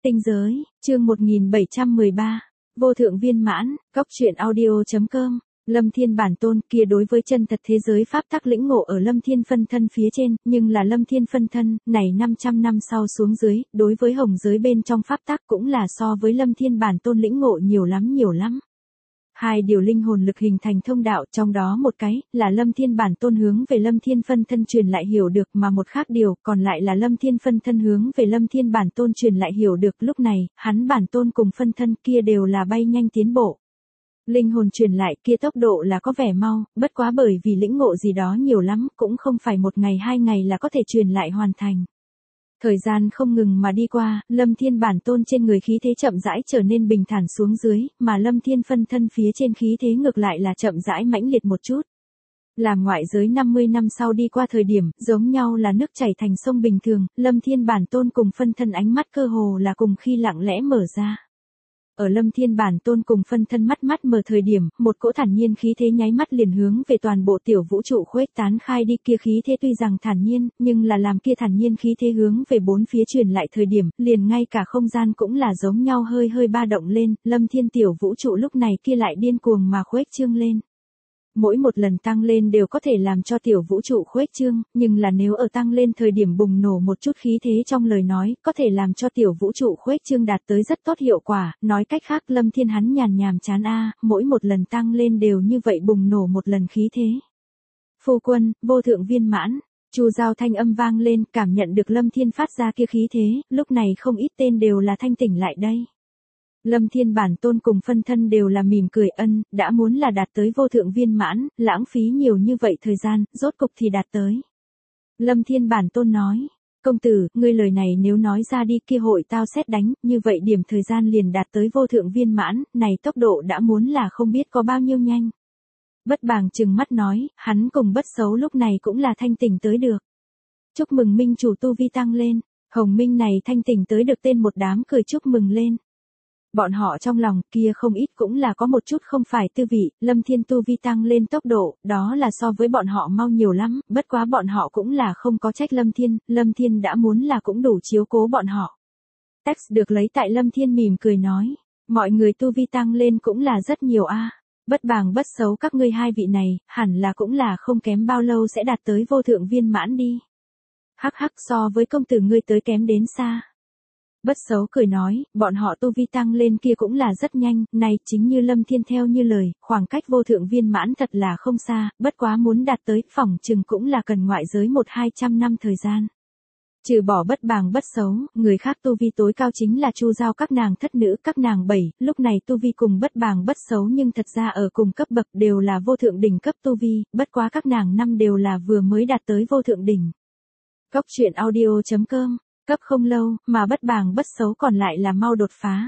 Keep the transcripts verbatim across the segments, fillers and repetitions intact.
Tinh giới, chương một nghìn bảy trăm mười ba, vô thượng viên mãn, góc truyện audio chấm com. Lâm Thiên bản tôn kia đối với chân thật thế giới pháp tắc lĩnh ngộ ở Lâm Thiên phân thân phía trên, nhưng là Lâm Thiên phân thân, này năm trăm năm sau xuống dưới, đối với hồng giới bên trong pháp tắc cũng là so với Lâm Thiên bản tôn lĩnh ngộ nhiều lắm nhiều lắm. Hai điều linh hồn lực hình thành thông đạo, trong đó một cái là Lâm Thiên bản tôn hướng về Lâm Thiên phân thân truyền lại hiểu được, mà một khác điều còn lại là Lâm Thiên phân thân hướng về Lâm Thiên bản tôn truyền lại hiểu được. Lúc này, hắn bản tôn cùng phân thân kia đều là bay nhanh tiến bộ. Linh hồn truyền lại kia tốc độ là có vẻ mau, bất quá bởi vì lĩnh ngộ gì đó nhiều lắm, cũng không phải một ngày hai ngày là có thể truyền lại hoàn thành. Thời gian không ngừng mà đi qua, Lâm Thiên bản tôn trên người khí thế chậm rãi trở nên bình thản xuống dưới, mà Lâm Thiên phân thân phía trên khí thế ngược lại là chậm rãi mãnh liệt một chút. Làm ngoại giới năm mươi năm sau đi qua thời điểm, giống nhau là nước chảy thành sông bình thường, Lâm Thiên bản tôn cùng phân thân ánh mắt cơ hồ là cùng khi lặng lẽ mở ra. Ở Lâm Thiên bản tôn cùng phân thân mắt mắt mở thời điểm, một cỗ thản nhiên khí thế nháy mắt liền hướng về toàn bộ tiểu vũ trụ khuếch tán khai đi. Kia khí thế tuy rằng thản nhiên, nhưng là làm kia thản nhiên khí thế hướng về bốn phía truyền lại thời điểm, liền ngay cả không gian cũng là giống nhau hơi hơi ba động lên. Lâm Thiên tiểu vũ trụ lúc này kia lại điên cuồng mà khuếch trương lên. Mỗi một lần tăng lên đều có thể làm cho tiểu vũ trụ khuếch trương, nhưng là nếu ở tăng lên thời điểm bùng nổ một chút khí thế trong lời nói, có thể làm cho tiểu vũ trụ khuếch trương đạt tới rất tốt hiệu quả. Nói cách khác, Lâm Thiên hắn nhàn nhàm chán a, mỗi một lần tăng lên đều như vậy bùng nổ một lần khí thế. Phu quân, vô thượng viên mãn. Chu Giao thanh âm vang lên, cảm nhận được Lâm Thiên phát ra kia khí thế, lúc này không ít tên đều là thanh tỉnh lại đây. Lâm Thiên bản tôn cùng phân thân đều là mỉm cười, ân, đã muốn là đạt tới vô thượng viên mãn, lãng phí nhiều như vậy thời gian, rốt cục thì đạt tới. Lâm Thiên bản tôn nói, công tử, ngươi lời này nếu nói ra đi kia hội tao xét đánh, như vậy điểm thời gian liền đạt tới vô thượng viên mãn, này tốc độ đã muốn là không biết có bao nhiêu nhanh. Bất Bàng trừng mắt nói, hắn cùng Bất Xấu lúc này cũng là thanh tỉnh tới được. Chúc mừng minh chủ tu vi tăng lên, Hồng Minh này thanh tỉnh tới được tên một đám cười chúc mừng lên. Bọn họ trong lòng kia không ít cũng là có một chút không phải tư vị, Lâm Thiên tu vi tăng lên tốc độ, đó là so với bọn họ mau nhiều lắm, bất quá bọn họ cũng là không có trách Lâm Thiên, Lâm Thiên đã muốn là cũng đủ chiếu cố bọn họ. Text được lấy tại Lâm Thiên mỉm cười nói, mọi người tu vi tăng lên cũng là rất nhiều a. Bất Bàng Bất Xấu các ngươi hai vị này, hẳn là cũng là không kém bao lâu sẽ đạt tới vô thượng viên mãn đi. Hắc hắc, so với công tử ngươi tới kém đến xa. Bất Xấu cười nói, bọn họ tu vi tăng lên kia cũng là rất nhanh, này chính như Lâm Thiên theo như lời, khoảng cách vô thượng viên mãn thật là không xa, bất quá muốn đạt tới, phỏng chừng cũng là cần ngoại giới một hai trăm năm thời gian. Trừ bỏ Bất Bàng Bất Xấu, người khác tu vi tối cao chính là Chu Giao các nàng thất nữ, các nàng bảy, lúc này tu vi cùng Bất Bàng Bất Xấu nhưng thật ra ở cùng cấp bậc đều là vô thượng đỉnh cấp tu vi, bất quá các nàng năm đều là vừa mới đạt tới vô thượng đỉnh. Góc truyện audio chấm com. Cấp không lâu, mà Bất Bàng Bất Xấu còn lại là mau đột phá.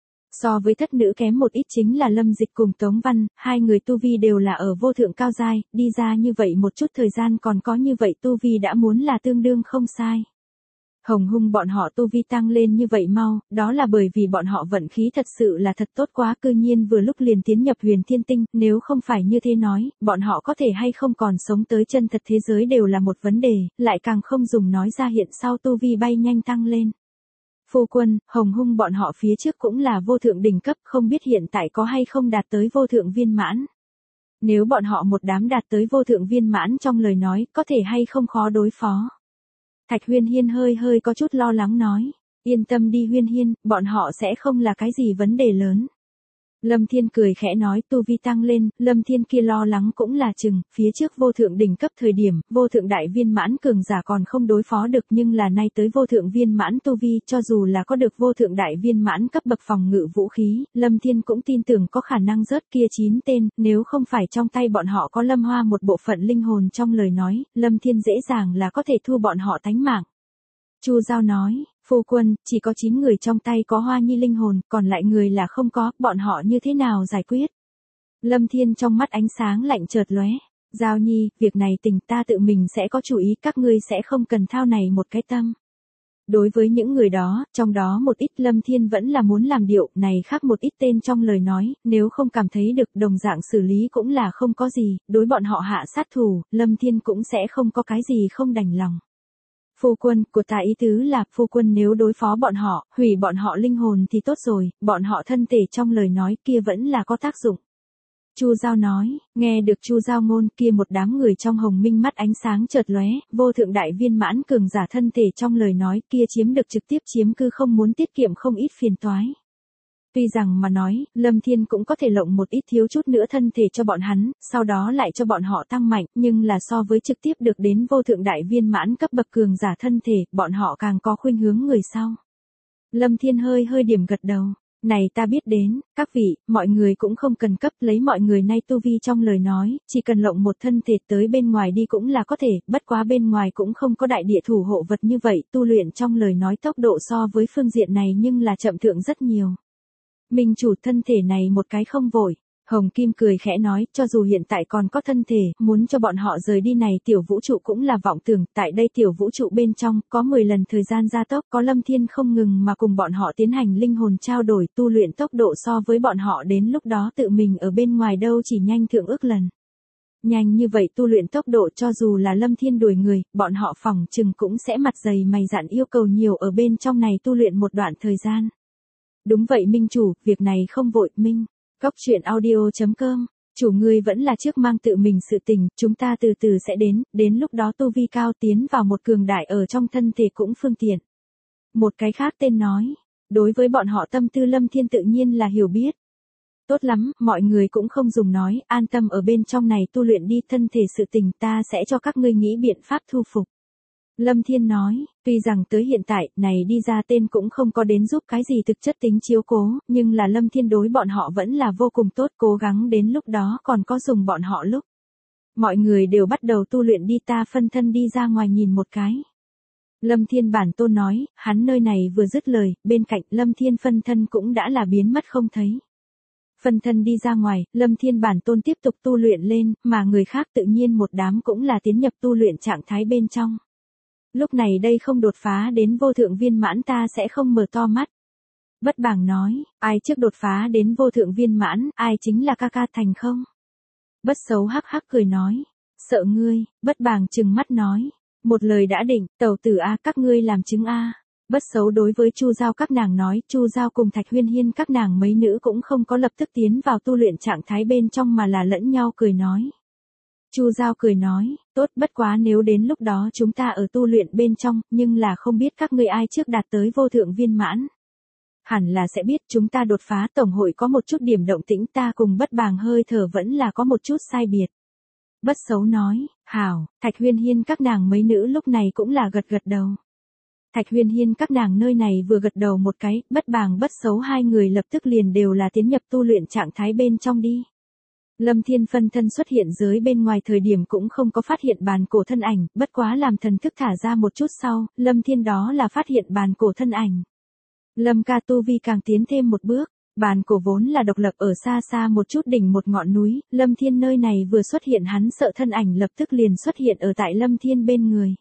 So với thất nữ kém một ít chính là Lâm Dịch cùng Tống Văn, hai người tu vi đều là ở vô thượng cao giai, đi ra như vậy một chút thời gian còn có như vậy tu vi đã muốn là tương đương không sai. Hồng Hung bọn họ tu vi tăng lên như vậy mau, đó là bởi vì bọn họ vận khí thật sự là thật tốt quá, cư nhiên vừa lúc liền tiến nhập Huyền Thiên Tinh, nếu không phải như thế nói, bọn họ có thể hay không còn sống tới chân thật thế giới đều là một vấn đề, lại càng không dùng nói ra hiện sau tu vi bay nhanh tăng lên. Phu quân, Hồng Hung bọn họ phía trước cũng là vô thượng đỉnh cấp, không biết hiện tại có hay không đạt tới vô thượng viên mãn. Nếu bọn họ một đám đạt tới vô thượng viên mãn trong lời nói, có thể hay không khó đối phó. Thạch Huyên Hiên hơi hơi có chút lo lắng nói, yên tâm đi Huyên Hiên, bọn họ sẽ không là cái gì vấn đề lớn. Lâm Thiên cười khẽ nói, tu vi tăng lên, Lâm Thiên kia lo lắng cũng là chừng, phía trước vô thượng đỉnh cấp thời điểm, vô thượng đại viên mãn cường giả còn không đối phó được, nhưng là nay tới vô thượng viên mãn tu vi, cho dù là có được vô thượng đại viên mãn cấp bậc phòng ngự vũ khí, Lâm Thiên cũng tin tưởng có khả năng rớt kia chín tên, nếu không phải trong tay bọn họ có Lâm Hoa một bộ phận linh hồn trong lời nói, Lâm Thiên dễ dàng là có thể thua bọn họ tánh mạng. Chu Giao nói, phu quân, chỉ có chín người trong tay có Hoa Nhi linh hồn, còn lại người là không có, bọn họ như thế nào giải quyết? Lâm Thiên trong mắt ánh sáng lạnh chợt lóe, Giao Nhi, việc này tình ta tự mình sẽ có chủ ý, các ngươi sẽ không cần thao này một cái tâm. Đối với những người đó, trong đó một ít Lâm Thiên vẫn là muốn làm điệu, này khác một ít tên trong lời nói, nếu không cảm thấy được đồng dạng xử lý cũng là không có gì, đối bọn họ hạ sát thủ, Lâm Thiên cũng sẽ không có cái gì không đành lòng. Phu quân, của ta ý tứ là, phu quân nếu đối phó bọn họ, hủy bọn họ linh hồn thì tốt rồi, bọn họ thân thể trong lời nói kia vẫn là có tác dụng. Chu Giao nói, nghe được Chu Giao ngôn kia một đám người trong hồng minh mắt ánh sáng chợt lóe, vô thượng đại viên mãn cường giả thân thể trong lời nói kia chiếm được trực tiếp chiếm cư không muốn tiết kiệm không ít phiền toái. Tuy rằng mà nói, Lâm Thiên cũng có thể lộng một ít thiếu chút nữa thân thể cho bọn hắn, sau đó lại cho bọn họ tăng mạnh, nhưng là so với trực tiếp được đến vô thượng đại viên mãn cấp bậc cường giả thân thể, bọn họ càng có khuynh hướng người sau. Lâm Thiên hơi hơi điểm gật đầu. Này ta biết đến, các vị, mọi người cũng không cần cấp lấy mọi người nay tu vi trong lời nói, chỉ cần lộng một thân thể tới bên ngoài đi cũng là có thể, bất quá bên ngoài cũng không có đại địa thủ hộ vật như vậy, tu luyện trong lời nói tốc độ so với phương diện này nhưng là chậm thượng rất nhiều. Minh chủ thân thể này một cái không vội. Hồng Kim cười khẽ nói, cho dù hiện tại còn có thân thể, muốn cho bọn họ rời đi này tiểu vũ trụ cũng là vọng tưởng, tại đây tiểu vũ trụ bên trong, có mười lần thời gian gia tốc, có Lâm Thiên không ngừng mà cùng bọn họ tiến hành linh hồn trao đổi, tu luyện tốc độ so với bọn họ đến lúc đó tự mình ở bên ngoài đâu chỉ nhanh thượng ước lần. Nhanh như vậy tu luyện tốc độ cho dù là Lâm Thiên đuổi người, bọn họ phỏng chừng cũng sẽ mặt dày mày dạn yêu cầu nhiều ở bên trong này tu luyện một đoạn thời gian. Đúng vậy Minh chủ, việc này không vội, Minh. Cóc truyện audio chấm com, chủ ngươi vẫn là trước mang tự mình sự tình, chúng ta từ từ sẽ đến, đến lúc đó tu vi cao tiến vào một cường đại ở trong thân thể cũng phương tiện. Một cái khác tên nói, đối với bọn họ tâm tư Lâm Thiên tự nhiên là hiểu biết. Tốt lắm, mọi người cũng không dùng nói, an tâm ở bên trong này tu luyện đi, thân thể sự tình ta sẽ cho các ngươi nghĩ biện pháp thu phục. Lâm Thiên nói, tuy rằng tới hiện tại, này đi ra tên cũng không có đến giúp cái gì thực chất tính chiếu cố, nhưng là Lâm Thiên đối bọn họ vẫn là vô cùng tốt, cố gắng đến lúc đó còn có dùng bọn họ lúc. Mọi người đều bắt đầu tu luyện đi, ta phân thân đi ra ngoài nhìn một cái. Lâm Thiên bản tôn nói, hắn nơi này vừa dứt lời, bên cạnh Lâm Thiên phân thân cũng đã là biến mất không thấy. Phân thân đi ra ngoài, Lâm Thiên bản tôn tiếp tục tu luyện lên, mà người khác tự nhiên một đám cũng là tiến nhập tu luyện trạng thái bên trong. Lúc này đây không đột phá đến vô thượng viên mãn ta sẽ không mở to mắt. Bất Bàng nói, ai trước đột phá đến vô thượng viên mãn, ai chính là ca ca thành không? Bất Xấu hắc hắc cười nói, sợ ngươi, Bất Bàng trừng mắt nói, một lời đã định, tẩu tử a các ngươi làm chứng a. Bất Xấu đối với Chu Giao các nàng nói, Chu Giao cùng Thạch Huyên Hiên các nàng mấy nữ cũng không có lập tức tiến vào tu luyện trạng thái bên trong mà là lẫn nhau cười nói. Chu Giao cười nói, tốt bất quá nếu đến lúc đó chúng ta ở tu luyện bên trong, nhưng là không biết các ngươi ai trước đạt tới vô thượng viên mãn. Hẳn là sẽ biết chúng ta đột phá tổng hội có một chút điểm động tĩnh, ta cùng Bất Bàng hơi thở vẫn là có một chút sai biệt. Bất Xấu nói, hảo, Thạch Huyên Hiên các nàng mấy nữ lúc này cũng là gật gật đầu. Thạch Huyên Hiên các nàng nơi này vừa gật đầu một cái, Bất Bàng Bất Xấu hai người lập tức liền đều là tiến nhập tu luyện trạng thái bên trong đi. Lâm Thiên phân thân xuất hiện giới bên ngoài thời điểm cũng không có phát hiện bàn cổ thân ảnh, bất quá làm thần thức thả ra một chút sau, Lâm Thiên đó là phát hiện bàn cổ thân ảnh. Lâm ca tu vi càng tiến thêm một bước, bàn cổ vốn là độc lập ở xa xa một chút đỉnh một ngọn núi, Lâm Thiên nơi này vừa xuất hiện hắn sợ thân ảnh lập tức liền xuất hiện ở tại Lâm Thiên bên người.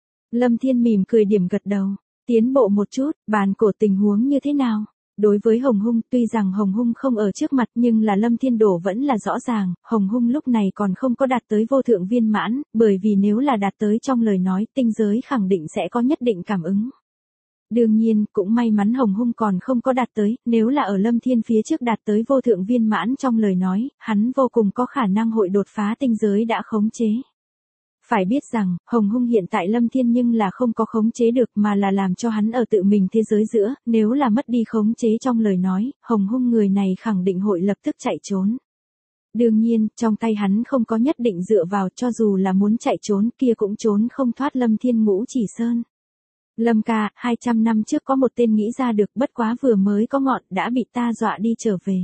Lâm Thiên mỉm cười điểm gật đầu, tiến bộ một chút, bàn cổ tình huống như thế nào? Đối với Hồng Hung, tuy rằng Hồng Hung không ở trước mặt nhưng là Lâm Thiên Đổ vẫn là rõ ràng, Hồng Hung lúc này còn không có đạt tới vô thượng viên mãn, bởi vì nếu là đạt tới trong lời nói, tinh giới khẳng định sẽ có nhất định cảm ứng. Đương nhiên, cũng may mắn Hồng Hung còn không có đạt tới, nếu là ở Lâm Thiên phía trước đạt tới vô thượng viên mãn trong lời nói, hắn vô cùng có khả năng hội đột phá tinh giới đã khống chế. Phải biết rằng, Hồng Hung hiện tại Lâm Thiên nhưng là không có khống chế được mà là làm cho hắn ở tự mình thế giới giữa, nếu là mất đi khống chế trong lời nói, Hồng Hung người này khẳng định hội lập tức chạy trốn. Đương nhiên, trong tay hắn không có nhất định dựa vào, cho dù là muốn chạy trốn kia cũng trốn không thoát Lâm Thiên Ngũ Chỉ Sơn. Lâm ca, hai trăm năm trước có một tên nghĩ ra được, bất quá vừa mới có ngọn đã bị ta dọa đi trở về.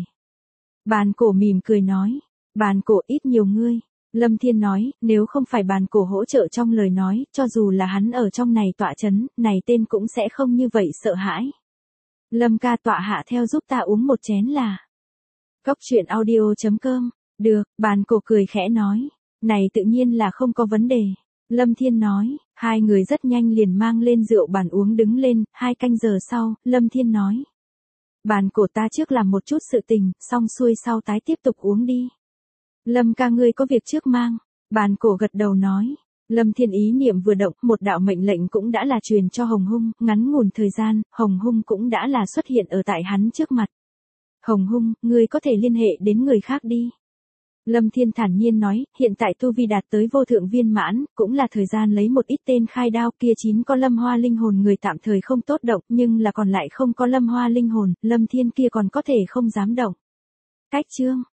Bàn cổ mỉm cười nói, bàn cổ ít nhiều ngươi. Lâm Thiên nói, nếu không phải bàn cổ hỗ trợ trong lời nói, cho dù là hắn ở trong này tọa chấn, này tên cũng sẽ không như vậy sợ hãi. Lâm ca tọa hạ theo giúp ta uống một chén là. Cóc truyện audio chấm com, được, bàn cổ cười khẽ nói, này tự nhiên là không có vấn đề. Lâm Thiên nói, hai người rất nhanh liền mang lên rượu bàn uống đứng lên, hai canh giờ sau, Lâm Thiên nói. Bàn cổ ta trước làm một chút sự tình, xong xuôi sau tái tiếp tục uống đi. Lâm ca ngươi có việc trước mang, bàn cổ gật đầu nói, Lâm Thiên ý niệm vừa động, một đạo mệnh lệnh cũng đã là truyền cho Hồng Hung, ngắn ngủn thời gian, Hồng Hung cũng đã là xuất hiện ở tại hắn trước mặt. Hồng Hung, ngươi có thể liên hệ đến người khác đi. Lâm Thiên thản nhiên nói, hiện tại tu vi đạt tới vô thượng viên mãn, cũng là thời gian lấy một ít tên khai đao, kia chín có Lâm Hoa linh hồn người tạm thời không tốt động, nhưng là còn lại không có Lâm Hoa linh hồn, Lâm Thiên kia còn có thể không dám động. Cách chương